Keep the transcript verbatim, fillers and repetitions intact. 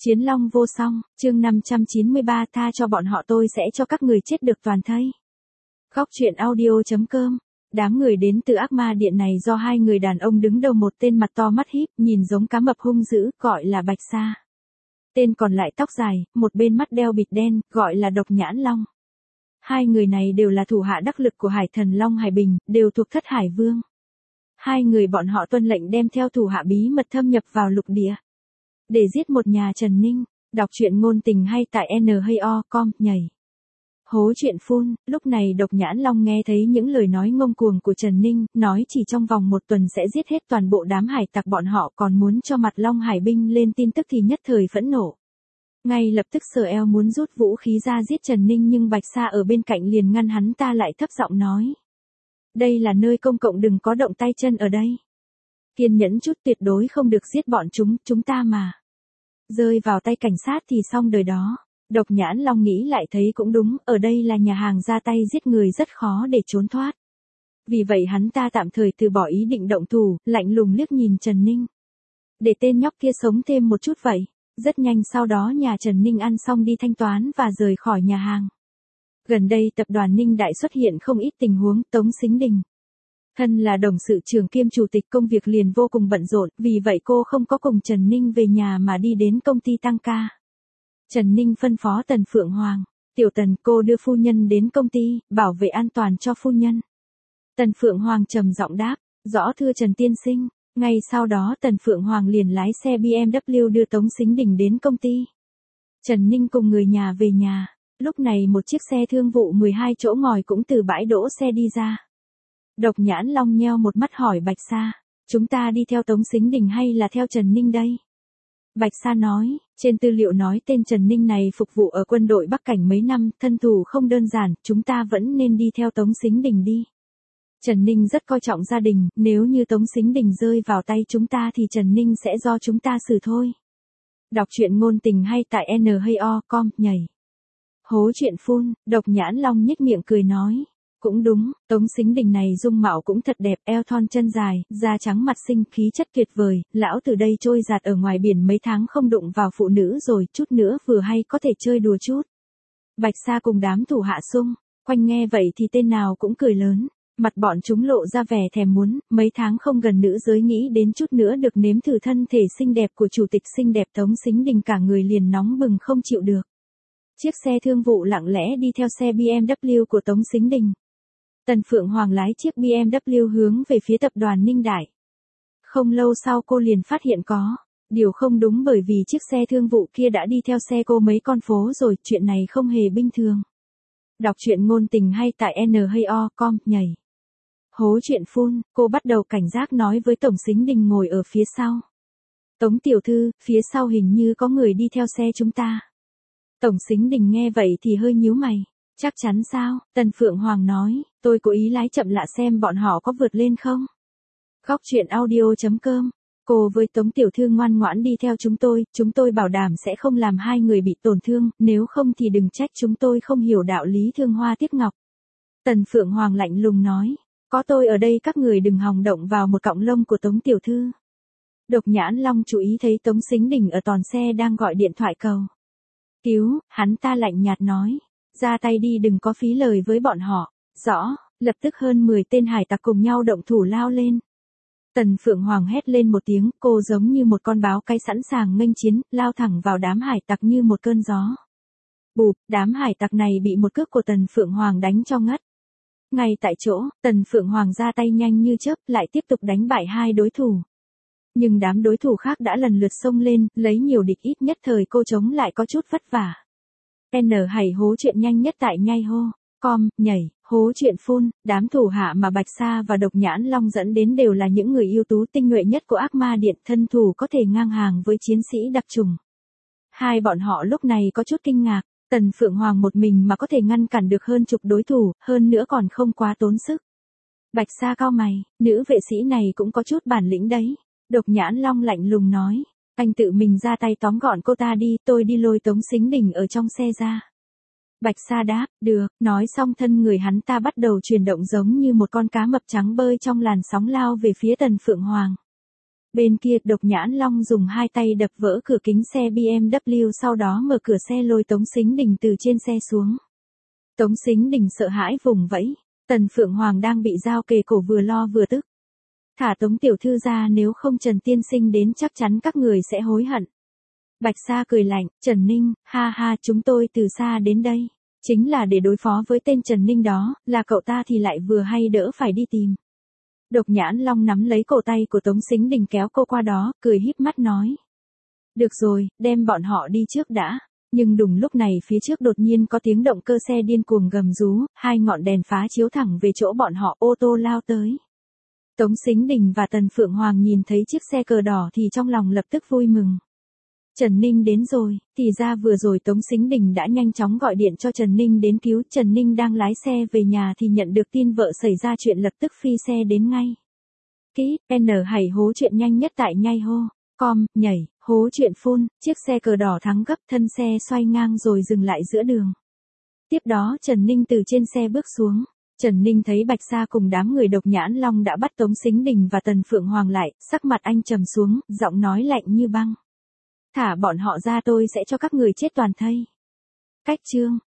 Chiến long vô song, chương năm trăm chín mươi ba tha cho bọn họ tôi sẽ cho các người chết được toàn thây. Góc truyện audio.com. Đám người đến từ ác ma điện này do hai người đàn ông đứng đầu, một tên mặt to mắt híp, nhìn giống cá mập hung dữ, gọi là Bạch Sa. Tên còn lại tóc dài, một bên mắt đeo bịt đen, gọi là Độc Nhãn Long. Hai người này đều là thủ hạ đắc lực của Hải Thần Long Hải Bình, đều thuộc Thất Hải Vương. Hai người bọn họ tuân lệnh đem theo thủ hạ bí mật thâm nhập vào lục địa để giết một nhà Trần Ninh. Đọc truyện ngôn tình hay tại n hay o com nhảy. Hố chuyện phun, lúc này Độc Nhãn Long nghe thấy những lời nói ngông cuồng của Trần Ninh, nói chỉ trong vòng một tuần sẽ giết hết toàn bộ đám hải tặc, bọn họ còn muốn cho mặt Long Hải binh lên tin tức thì nhất thời phẫn nộ. Ngay lập tức sờ eo muốn rút vũ khí ra giết Trần Ninh, nhưng Bạch Sa ở bên cạnh liền ngăn hắn ta lại, thấp giọng nói. Đây là nơi công cộng, đừng có động tay chân ở đây. Kiên nhẫn chút, tuyệt đối không được giết bọn chúng, chúng ta mà rơi vào tay cảnh sát thì xong đời đó. Độc Nhãn Long nghĩ lại thấy cũng đúng, ở đây là nhà hàng, ra tay giết người rất khó để trốn thoát. Vì vậy hắn ta tạm thời từ bỏ ý định động thủ, lạnh lùng liếc nhìn Trần Ninh. Để tên nhóc kia sống thêm một chút vậy. Rất nhanh sau đó nhà Trần Ninh ăn xong đi thanh toán và rời khỏi nhà hàng. Gần đây tập đoàn Ninh Đại xuất hiện không ít tình huống. Tống Sính Đình, thân là đồng sự trưởng kiêm chủ tịch, công việc liền vô cùng bận rộn, vì vậy cô không có cùng Trần Ninh về nhà mà đi đến công ty tăng ca. Trần Ninh phân phó Tần Phượng Hoàng, tiểu Tần, cô đưa phu nhân đến công ty, bảo vệ an toàn cho phu nhân. Tần Phượng Hoàng trầm giọng đáp, rõ thưa Trần tiên sinh. Ngay sau đó Tần Phượng Hoàng liền lái xe bê em vê đưa Tống Sính Đình đến công ty. Trần Ninh cùng người nhà về nhà. Lúc này một chiếc xe thương vụ mười hai chỗ ngồi cũng từ bãi đỗ xe đi ra. Độc Nhãn Long nheo một mắt hỏi Bạch Sa, chúng ta đi theo Tống Sính Đình hay là theo Trần Ninh đây? Bạch Sa nói, trên tư liệu nói tên Trần Ninh này phục vụ ở quân đội Bắc Cảnh mấy năm, thân thủ không đơn giản, chúng ta vẫn nên đi theo Tống Sính Đình đi. Trần Ninh rất coi trọng gia đình, nếu như Tống Sính Đình rơi vào tay chúng ta thì Trần Ninh sẽ do chúng ta xử thôi. Đọc truyện ngôn tình hay tại n hay o com nhảy. Hố chuyện phun, Độc Nhãn Long nhếch miệng cười nói. Cũng đúng, Tống Sính Đình này dung mạo cũng thật đẹp, eo thon chân dài, da trắng mặt xinh, khí chất tuyệt vời, lão từ đây trôi giạt ở ngoài biển mấy tháng không đụng vào phụ nữ rồi, chút nữa vừa hay có thể chơi đùa chút. Bạch Sa cùng đám thủ hạ xung quanh nghe vậy thì tên nào cũng cười lớn, mặt bọn chúng lộ ra vẻ thèm muốn, mấy tháng không gần nữ giới nghĩ đến chút nữa được nếm thử thân thể xinh đẹp của chủ tịch xinh đẹp Tống Sính Đình, cả người liền nóng bừng không chịu được. Chiếc xe thương vụ lặng lẽ đi theo xe bê em vê của Tống Sính Đình. Tần Phượng Hoàng lái chiếc bê em vê hướng về phía tập đoàn Ninh Đại. Không lâu sau cô liền phát hiện có điều không đúng, bởi vì chiếc xe thương vụ kia đã đi theo xe cô mấy con phố rồi, chuyện này không hề bình thường. Đọc truyện ngôn tình hay tại n hay o com nhảy. Hố chuyện phun, cô bắt đầu cảnh giác nói với Tổng Sính Đình ngồi ở phía sau. Tống tiểu thư, phía sau hình như có người đi theo xe chúng ta. Tổng Sính Đình nghe vậy thì hơi nhíu mày. Chắc chắn sao? Tần Phượng Hoàng nói, tôi cố ý lái chậm lạ xem bọn họ có vượt lên không. Góc truyện audio.com. Cô với Tống tiểu thư ngoan ngoãn đi theo chúng tôi, chúng tôi bảo đảm sẽ không làm hai người bị tổn thương, nếu không thì đừng trách chúng tôi không hiểu đạo lý thương hoa tiếc ngọc. Tần Phượng Hoàng lạnh lùng nói, có tôi ở đây các người đừng hòng động vào một cọng lông của Tống tiểu thư. Độc Nhãn Long chú ý thấy Tống Sính Đình ở tòn xe đang gọi điện thoại cầu cứu, hắn ta lạnh nhạt nói, ra tay đi, đừng có phí lời với bọn họ. Rõ, lập tức hơn mười tên hải tặc cùng nhau động thủ lao lên. Tần Phượng Hoàng hét lên một tiếng, cô giống như một con báo cái sẵn sàng nghênh chiến, lao thẳng vào đám hải tặc như một cơn gió. Bụp, đám hải tặc này bị một cước của Tần Phượng Hoàng đánh cho ngất. Ngay tại chỗ, Tần Phượng Hoàng ra tay nhanh như chớp, lại tiếp tục đánh bại hai đối thủ. Nhưng đám đối thủ khác đã lần lượt xông lên, lấy nhiều địch ít, nhất thời cô chống lại có chút vất vả. N hay hố chuyện nhanh nhất tại nhai hô com nhảy. Hố chuyện phun, đám thủ hạ mà Bạch Sa và Độc Nhãn Long dẫn đến đều là những người ưu tú tinh nhuệ nhất của ác ma điện, thân thủ có thể ngang hàng với chiến sĩ đặc trùng. Hai bọn họ lúc này có chút kinh ngạc, Tần Phượng Hoàng một mình mà có thể ngăn cản được hơn chục đối thủ, hơn nữa còn không quá tốn sức. Bạch Sa cau mày, nữ vệ sĩ này cũng có chút bản lĩnh đấy. Độc Nhãn Long lạnh lùng nói, anh tự mình ra tay tóm gọn cô ta đi, tôi đi lôi Tống Sính Đình ở trong xe ra. Bạch Sa đáp, được, nói xong thân người hắn ta bắt đầu chuyển động giống như một con cá mập trắng bơi trong làn sóng lao về phía Tần Phượng Hoàng. Bên kia Độc Nhãn Long dùng hai tay đập vỡ cửa kính xe bê em vê sau đó mở cửa xe lôi Tống Sính Đình từ trên xe xuống. Tống Sính Đình sợ hãi vùng vẫy, Tần Phượng Hoàng đang bị dao kề cổ vừa lo vừa tức. Thả Tống tiểu thư ra, nếu không Trần tiên sinh đến chắc chắn các người sẽ hối hận. Bạch Sa cười lạnh, Trần Ninh, ha ha, chúng tôi từ xa đến đây, chính là để đối phó với tên Trần Ninh đó, là cậu ta thì lại vừa hay đỡ phải đi tìm. Độc Nhãn Long nắm lấy cổ tay của Tống Sính Đình kéo cô qua đó, cười híp mắt nói. Được rồi, đem bọn họ đi trước đã. Nhưng đùng lúc này phía trước đột nhiên có tiếng động cơ xe điên cuồng gầm rú, hai ngọn đèn phá chiếu thẳng về chỗ bọn họ, ô tô lao tới. Tống Sính Đình và Tần Phượng Hoàng nhìn thấy chiếc xe cờ đỏ thì trong lòng lập tức vui mừng. Trần Ninh đến rồi, thì ra vừa rồi Tống Sính Đình đã nhanh chóng gọi điện cho Trần Ninh đến cứu. Trần Ninh đang lái xe về nhà thì nhận được tin vợ xảy ra chuyện, lập tức phi xe đến ngay. Ký, N hảy hố chuyện nhanh nhất tại nhai hô, com, nhảy, hố chuyện phun, chiếc xe cờ đỏ thắng gấp, thân xe xoay ngang rồi dừng lại giữa đường. Tiếp đó Trần Ninh từ trên xe bước xuống. Trần Ninh thấy Bạch Sa cùng đám người Độc Nhãn Long đã bắt Tống Sính Đình và Tần Phượng Hoàng lại, sắc mặt anh trầm xuống, giọng nói lạnh như băng. Thả bọn họ ra, tôi sẽ cho các người chết toàn thây. Cách chương